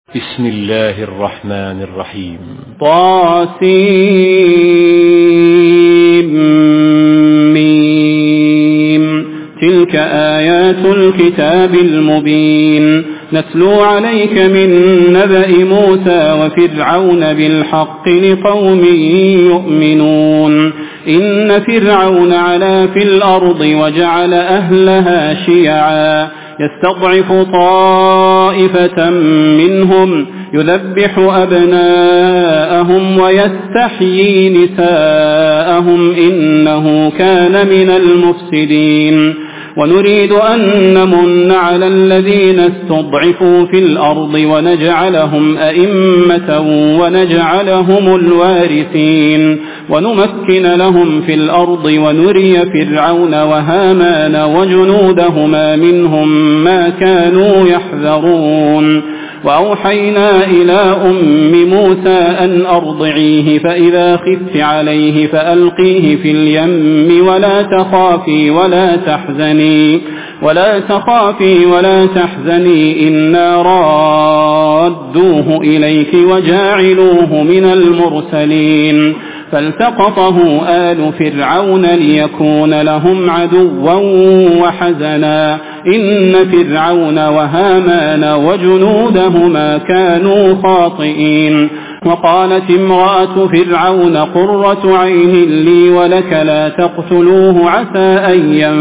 بسم الله الرحمن الرحيم. طاسيم. تلك آيات الكتاب المبين نتلو عليك من نبأ موسى وفرعون بالحق لقوم يؤمنون. إن فرعون علا في الأرض وجعل أهلها شيعا يستضعف طائفة منهم يذبح أبناءهم ويستحيي نساءهم إنه كان من المفسدين. ونريد أن نمن على الذين استضعفوا في الأرض ونجعلهم أئمة ونجعلهم الوارثين ونمكن لهم في الأرض ونري فرعون وهامان وجنودهما منهم ما كانوا يحذرون. وأوحينا إلى أم موسى أن أرضعيه فإذا خفت عليه فألقيه في اليم ولا تخافي ولا تحزني إنا رادوه إليك وجاعلوه من المرسلين. فالتقطه آل فرعون ليكون لهم عدوا وحزنا إن فرعون وهامان وجنودهما كانوا خاطئين. وقالت امرأة فرعون قرة عين لي ولك لا تقتلوه عسى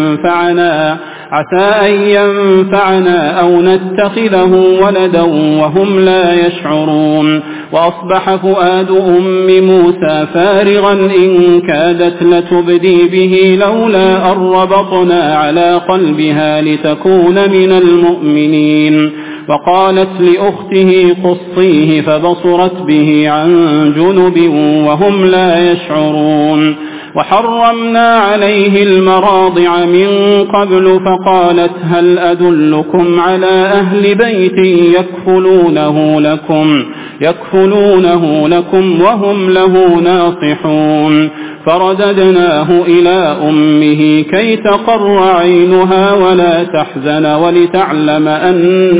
أن ينفعنا أو نتخذه ولدا وهم لا يشعرون. وأصبح فؤاد أم موسى فارغا إن كادت لتبدي به لولا أن ربطنا على قلبها لتكون من المؤمنين. وقالت لأخته قصيه فبصرت به عن جنب وهم لا يشعرون. وحرمنا عليه المراضع من قبل فقالت هل أدلكم على أهل بيت يكفلونه لكم وهم له ناصحون. فرددناه إلى أمه كي تقر عينها ولا تحزن ولتعلم أن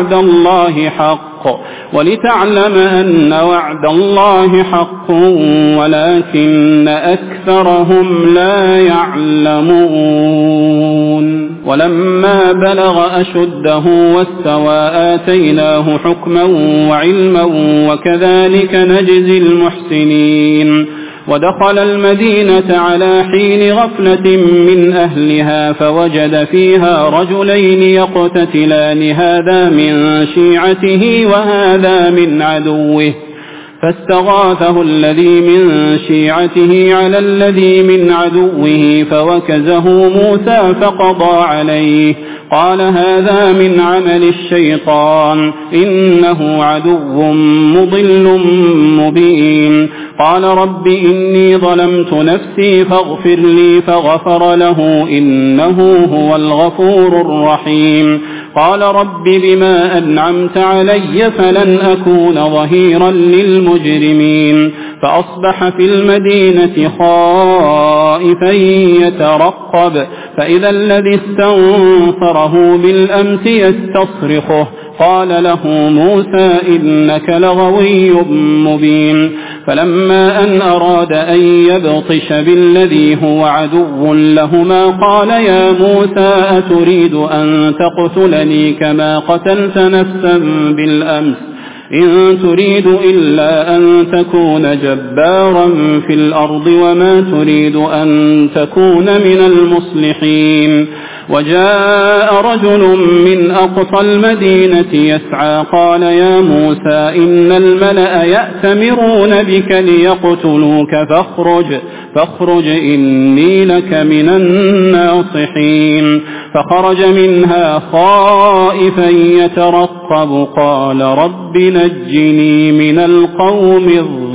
وعد الله حق ولكن أكثرهم لا يعلمون. ولما بلغ أشده واستوى آتيناه حكما وعلما وكذلك نجزي المحسنين. ودخل المدينة على حين غفلة من أهلها فوجد فيها رجلين يقتتلان هذا من شيعته وهذا من عدوه فاستغاثه الذي من شيعته على الذي من عدوه فوكزه موسى فقضى عليه قال هذا من عمل الشيطان إنه عدو مضل مبين. قال رب إني ظلمت نفسي فاغفر لي فغفر له إنه هو الغفور الرحيم. قال رب بما أنعمت علي فلن أكون ظهيرا للمجرمين. فأصبح في المدينة خائفا يترقب فإذا الذي استنصره بالأمس يستصرخه قال له موسى إنك لغوي مبين. فلما أن أراد أن يبطش بالذي هو عدو لهما قال يا موسى أتريد أن تقتلني كما قتلت نفسا بالأمس إن تريد إلا أن تكون جبارا في الأرض وما تريد أن تكون من المصلحين. وجاء رجل من أقصى المدينة يسعى قال يا موسى إن الملأ يأتمرون بك ليقتلوك فاخرج إني لك من الناصحين. فخرج منها خائفا يترقب قال رب نجني من القوم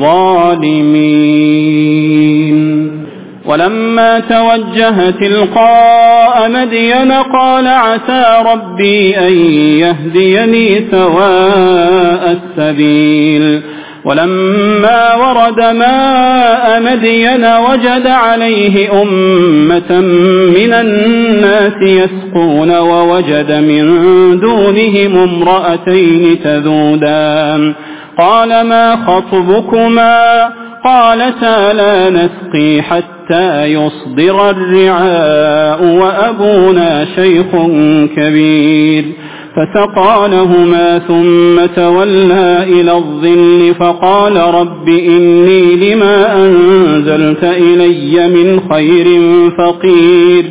الظالمين. ولما توجه تلقاء مدين قال عسى ربي أن يهديني سواء السبيل. ولما ورد ماء مدين وجد عليه أمة من الناس يسقون ووجد من دونهم امرأتين تذودان قال ما خطبكما قالتا لا نسقي حتى يصدر الرعاء وأبونا شيخ كبير فسقى لهما ثم تولى إلى الظل فقال رب إني لما أنزلت إلي من خير فقير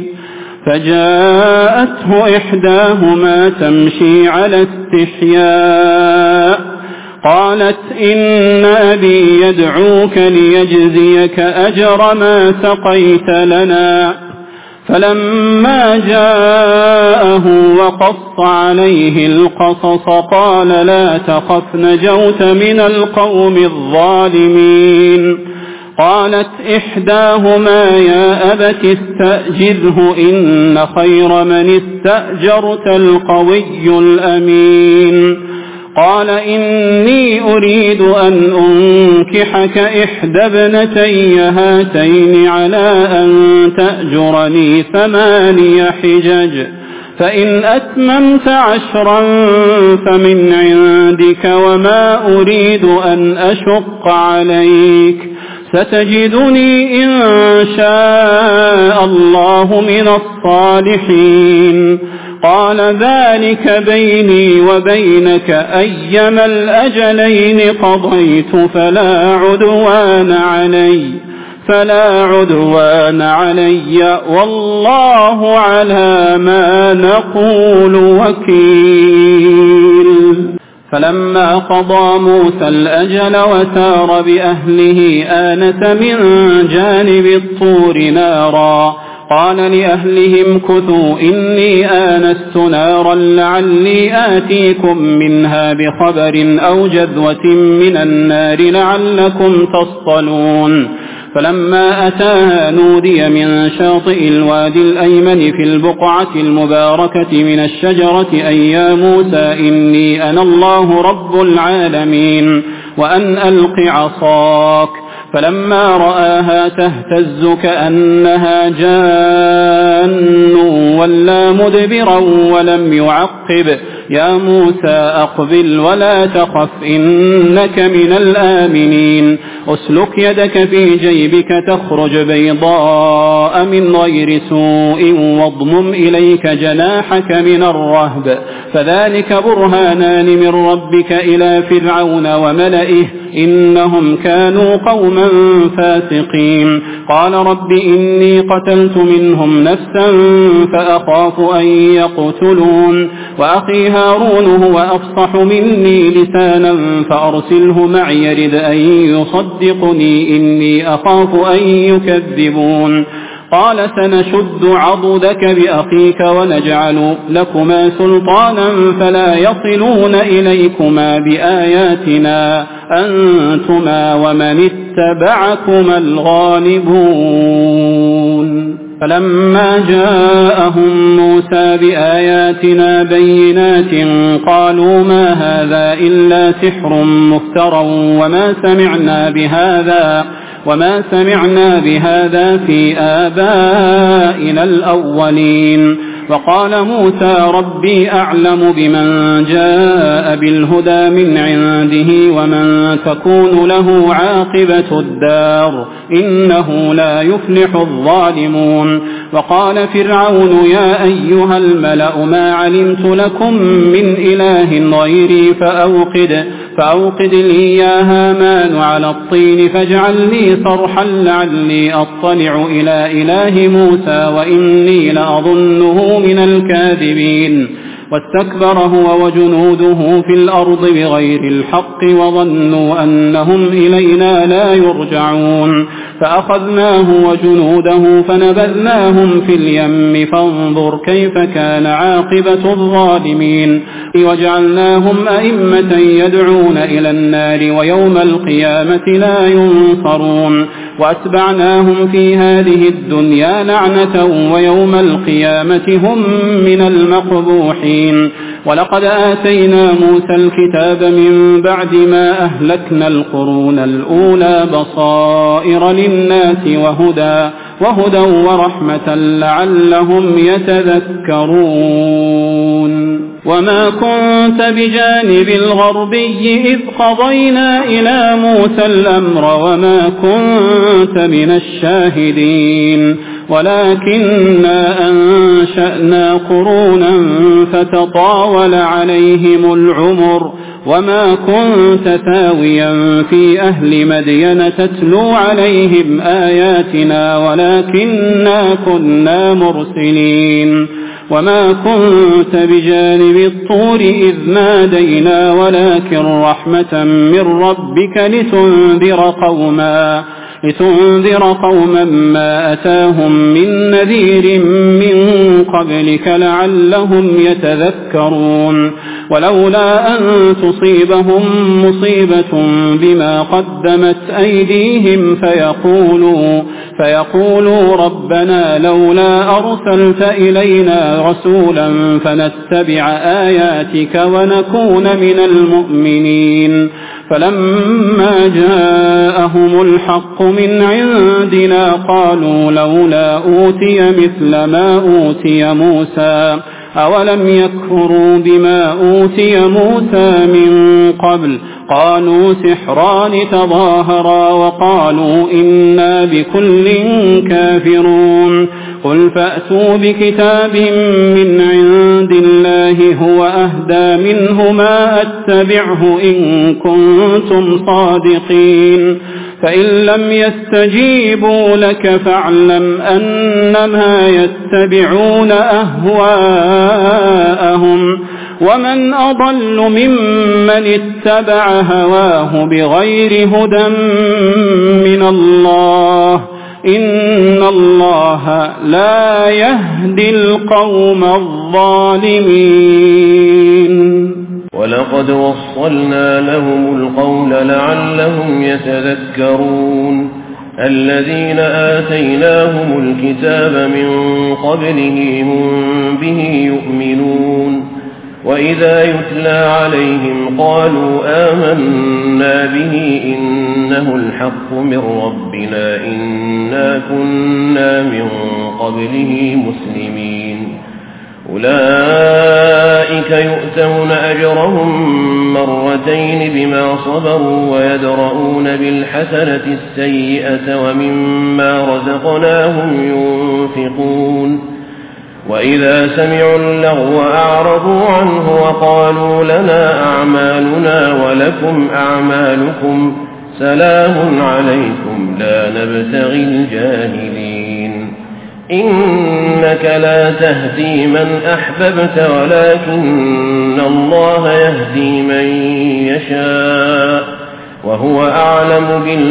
فجاءته إحداهما تمشي على استحياء قالت إن أبي يدعوك ليجزيك أجر ما سقيت لنا فلما جاءه وقص عليه القصص قال لا تخف نجوت من القوم الظالمين قالت إحداهما يا أبت استأجره إن خير من استأجرت القوي الأمين قال إني أريد أن أنكحك إحدى ابنتي هاتين على أن تأجرني 8 حجج فإن أتممت 10 فمن عندك وما أريد أن أشق عليك ستجدني إن شاء الله من الصالحين قال ذلك بيني وبينك أيما الأجلين قضيت فلا عدوان علي والله على ما نقول وكيل فلما قضى موسى الأجل وسار بأهله آنس من جانب الطور نارا قال لأهلهم كثوا إني آنست نارا لعلي آتيكم منها بخبر أو جذوة من النار لعلكم تصطلون فلما أتاها نودي من شاطئ الوادي الأيمن في البقعة المباركة من الشجرة أي يا موسى إني أنا الله رب العالمين وأن ألق عصاك فلما رآها تهتز كأنها جان ولا مدبرا ولم يعقب يا موسى أقبل ولا تخف إنك من الآمنين أسلك يدك في جيبك تخرج بيضاء من غير سوء واضمم إليك جناحك من الرهب فذلك برهانان من ربك إلى فرعون وملئه إنهم كانوا قوما فاسقين قال رب إني قتلت منهم نفسا فأخاف أن يقتلون وأخي هارون هو أفصح مني لسانا فأرسله معي يرد أن يصدقني إني أخاف أن يكذبون قال سنشد عضدك بأخيك ونجعل لكما سلطانا فلا يصلون إليكما بآياتنا أنتما ومن اتبعكما الغالبون فلما جاءهم موسى بآياتنا بينات قالوا ما هذا إلا سحر مفترى وما سمعنا بهذا في آبائنا الأولين وقال موسى ربي أعلم بمن جاء بالهدى من عنده ومن تكون له عاقبة الدار إنه لا يفلح الظالمون وقال فرعون يا أيها الملأ ما علمت لكم من إله غيري فأوقد لي يا هامان على الطين فاجعل لي صرحا لعلي أطلع إلى إله موسى وإني لأظنه من الكاذبين واستكبر هو وجنوده في الأرض بغير الحق وظنوا أنهم إلينا لا يرجعون فأخذناه وجنوده فنبذناهم في اليم فانظر كيف كان عاقبة الظالمين وجعلناهم أئمة يدعون إلى النار ويوم القيامة لا ينصرون وأتبعناهم في هذه الدنيا لعنة ويوم القيامة هم من المقبوحين المرسلين ولقد آتينا موسى الكتاب من بعد ما أهلكنا القرون الأولى بصائر للناس وهدى ورحمة لعلهم يتذكرون وما كنت بجانب الغربي إذ قضينا إلى موسى الأمر وما كنت من الشاهدين ولكننا أنشأنا قرونا فتطاول عليهم العمر وما كنت ثاويا في أهل مدين تتلو عليهم آياتنا ولكننا كنا مرسلين وما كنت بجانب الطور إذ نادينا ولكن رحمة من ربك لتنذر قوما ما أتاهم من نذير من قبلك لعلهم يتذكرون ولولا أن تصيبهم مصيبة بما قدمت أيديهم فيقولوا ربنا لولا أرسلت إلينا رسولا فنتبع آياتك ونكون من المؤمنين فلما جاءهم الحق من عندنا قالوا لولا أوتي مثل ما أوتي موسى أولم يكفروا بما أوتي موسى من قبل قالوا سحران تظاهرا وقالوا إنا بكل كافرون قل فأتوا بكتاب من عند الله هو أهدى منه ما أتبعه إن كنتم صادقين فإن لم يستجيبوا لك فاعلم أنما يتبعون أهواءهم ومن أضل ممن اتبع هواه بغير هدى من الله إن الله لا يهدي القوم الظالمين ولقد وصلنا لهم القول لعلهم يتذكرون الذين آتيناهم الكتاب من قبله هم به يؤمنون وإذا يتلى عليهم قالوا آمنا به إنه الحق من ربنا إنا كنا من قبله مسلمين أولئك يؤتون أجرهم مرتين بما صبروا ويدرؤون بالحسنة السيئة ومما رزقناهم ينفقون وإذا سمعوا اللغو أعرضوا عنه وقالوا لنا أعمالنا ولكم أعمالكم سلام عليكم لا نبتغي الجاهلين إنك لا تهدي من أحببت ولكن الله يهدي من يشاء وهو أعلم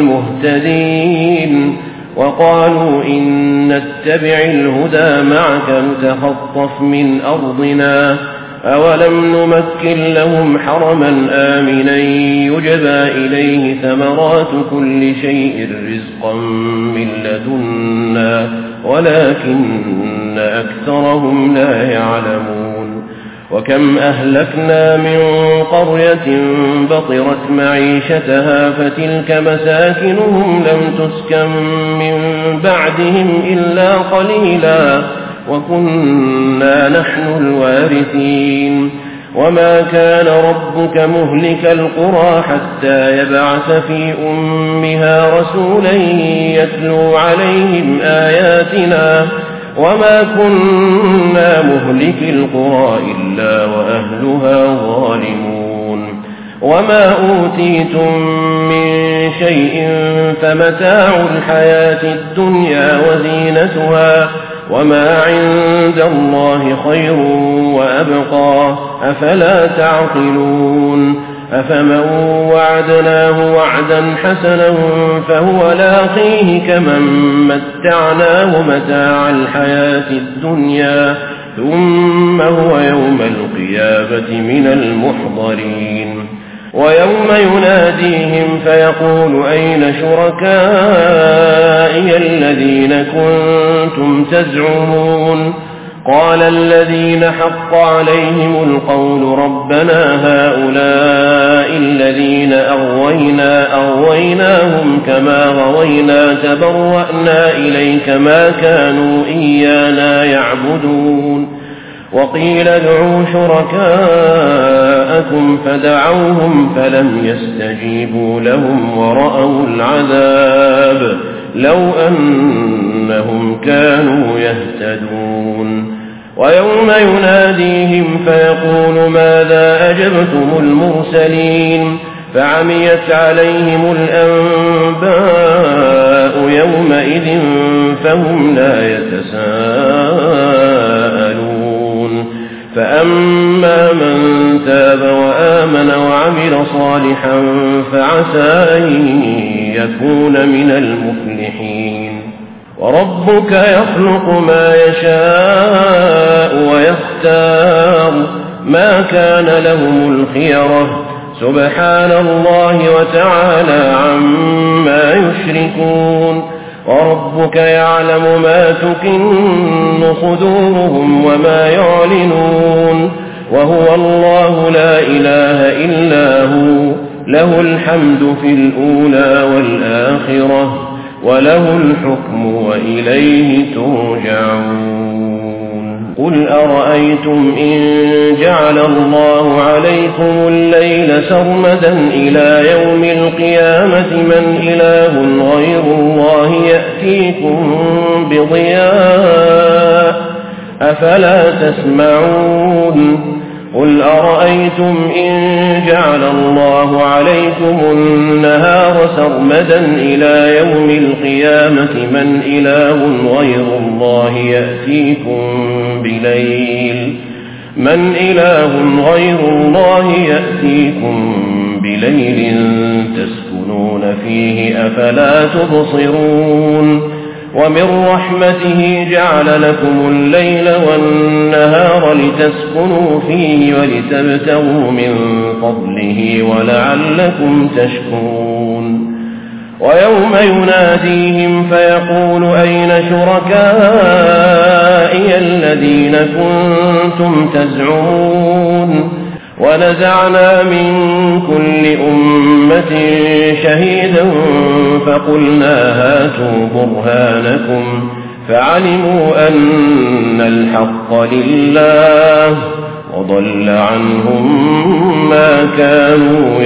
بالمهتدين وقالوا إن نتبع الهدى معك نتخطف من أرضنا أولم نمكن لهم حرما آمنا يجبى إليه ثمرات كل شيء رزقا من لدنا ولكن أكثرهم لا يعلمون وكم أهلكنا من قرية بطرت معيشتها فتلك مساكنهم لم تسكن من بعدهم إلا قليلا وكنا نحن الوارثين وما كان ربك مهلك القرى حتى يبعث في أمها رسولا يتلو عليهم آياتنا وما كنا مهلك القرى إلا وأهلها ظالمون وما أوتيتم من شيء فمتاع الحياة الدنيا وزينتها وما عند الله خير وأبقى أفلا تعقلون أفمن وعدناه وعدا حسنا فهو لاقيه كمن متعناه متاع الحياة الدنيا ثم هو يوم القيامة من المحضرين ويوم يناديهم فيقول أين شركائي الذين كنتم تزعمون قال الذين حق عليهم القول ربنا هؤلاء الذين أغويناهم كما غوينا تبرأنا إليك ما كانوا إيانا يعبدون وقيل ادعوا شركاءكم فدعوهم فلم يستجيبوا لهم ورأوا العذاب لو أنهم كانوا يهتدون ويوم يناديهم فيقول ماذا أجبتم المرسلين فعميت عليهم الأنباء يومئذ فهم لا يتساءلون فأما من تاب وآمن وعمل صالحا فعسى أن يكون من المفلحين وربك يخلق ما يشاء ويختار ما كان لهم الخيرة سبحان الله وتعالى عما يشركون وربك يعلم ما تكن صدورهم وما يعلنون وهو الله لا إله إلا هو له الحمد في الأولى والآخرة وله الحكم وإليه ترجعون قل أرأيتم إن جعل الله عليكم الليل سرمدا إلى يوم القيامة من إله غير الله يأتيكم بضياء أفلا تسمعون قل أرأيتم إن جعل الله عليكم النهار سرمدا إلى يوم القيامة من إله غير الله يأتيكم بليل تسكنون فيه أفلا تبصرون ومن رحمته جعل لكم الليل والنهار لتسكنوا فيه ولتبتغوا من فضله ولعلكم تشكرون ويوم يناديهم فيقول أين شركائي الذين كنتم تزعمون ونزعنا من كل أمة شهيدا فقلنا هاتوا برهانكم فعلموا أن الحق لله وضل عنهم ما كانوا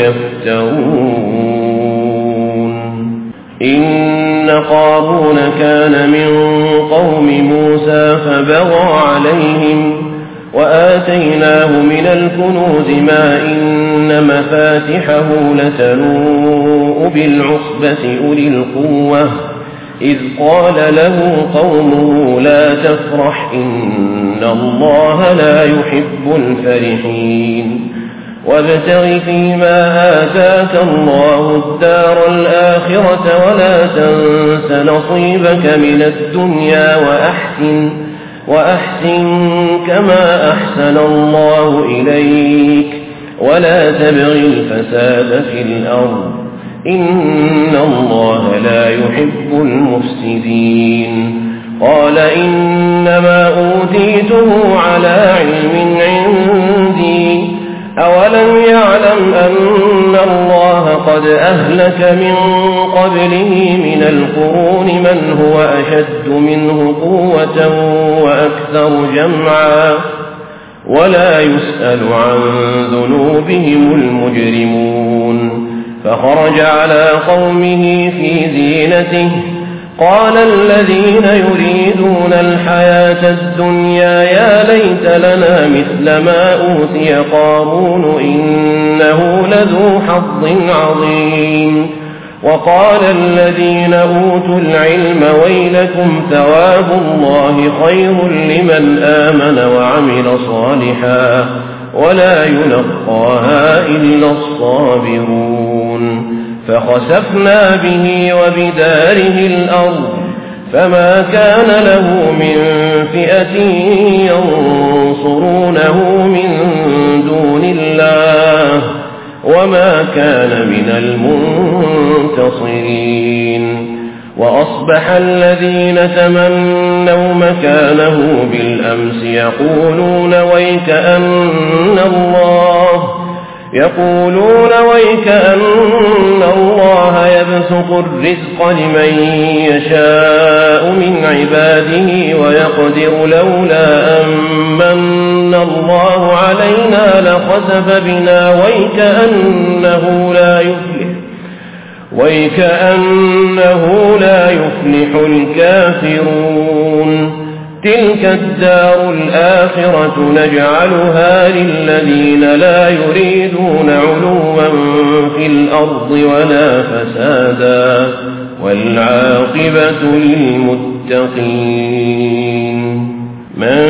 يفترون إن قارون كان من قوم موسى فبغى عليهم وآتيناه من الكنوز ما إن مفاتحه لتنوء بالعصبة أولي القوة إذ قال له قومه لا تفرح إن الله لا يحب الفرحين وابتغ فيما آتاك الله الدار الآخرة ولا تنس نصيبك من الدنيا وأحسن كما أحسن الله إليك ولا تبغ الفساد في الأرض إن الله لا يحب المفسدين قال إنما أوتيته على علم عندي أولم يعلم أن الله قد أهلك من قبله من القرون من هو أشد منه قوة وأكثر جمعا ولا يسأل عن ذنوبهم المجرمون فخرج على قومه في زينته قال الذين يريدون الحياة الدنيا يا ليت لنا مثل ما أوتي قارون إنه لذو حظ عظيم وقال الذين أوتوا العلم ويلكم ثواب الله خير لمن آمن وعمل صالحا ولا يلقاها إلا الصابرون فخسفنا به وبداره الأرض فما كان له من فئة ينصرونه من دون الله وما كان من المنتصرين وأصبح الذين تمنوا مكانه بالأمس يقولون ويكأن الله يبسط الرزق لمن يشاء من عباده ويقدر لولا أن من الله علينا لخسف بنا ويكأنه لا يفلح الكافرون تلك الدار الآخرة نجعلها للذين لا يريدون علوا في الأرض ولا فسادا والعاقبة للمتقين من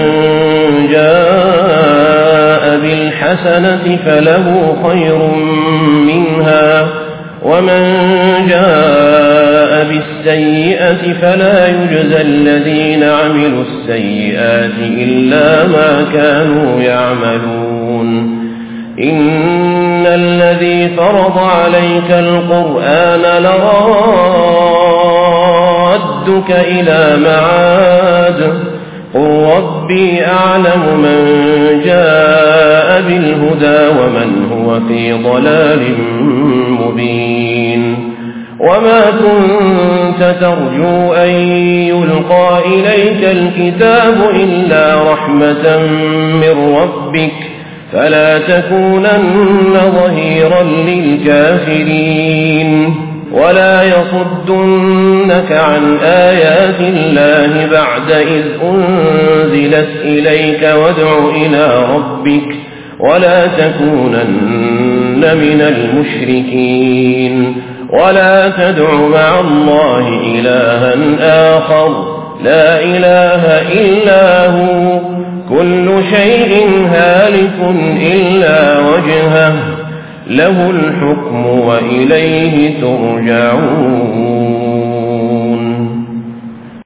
جاء بالحسنة فله خير منها ومن جاء بالسيئة فلا يجزى الذين عملوا السيئات إلا ما كانوا يعملون إن الذي فرض عليك القرآن لرادك إلى معاد قل ربي أعلم من جاء بالهدى ومن هو في ضلال مبين وما كنت ترجو أن يلقى إليك الكتاب إلا رحمة من ربك فلا تكونن ظهيرا للكافرين ولا يصدنك عن آيات الله بعد إذ أنزلت إليك وادع إلى ربك ولا تكونن من المشركين ولا تدع مع الله إلها آخر لا إله إلا هو كل شيء هالك إلا وجهه له الحكم وإليه ترجعون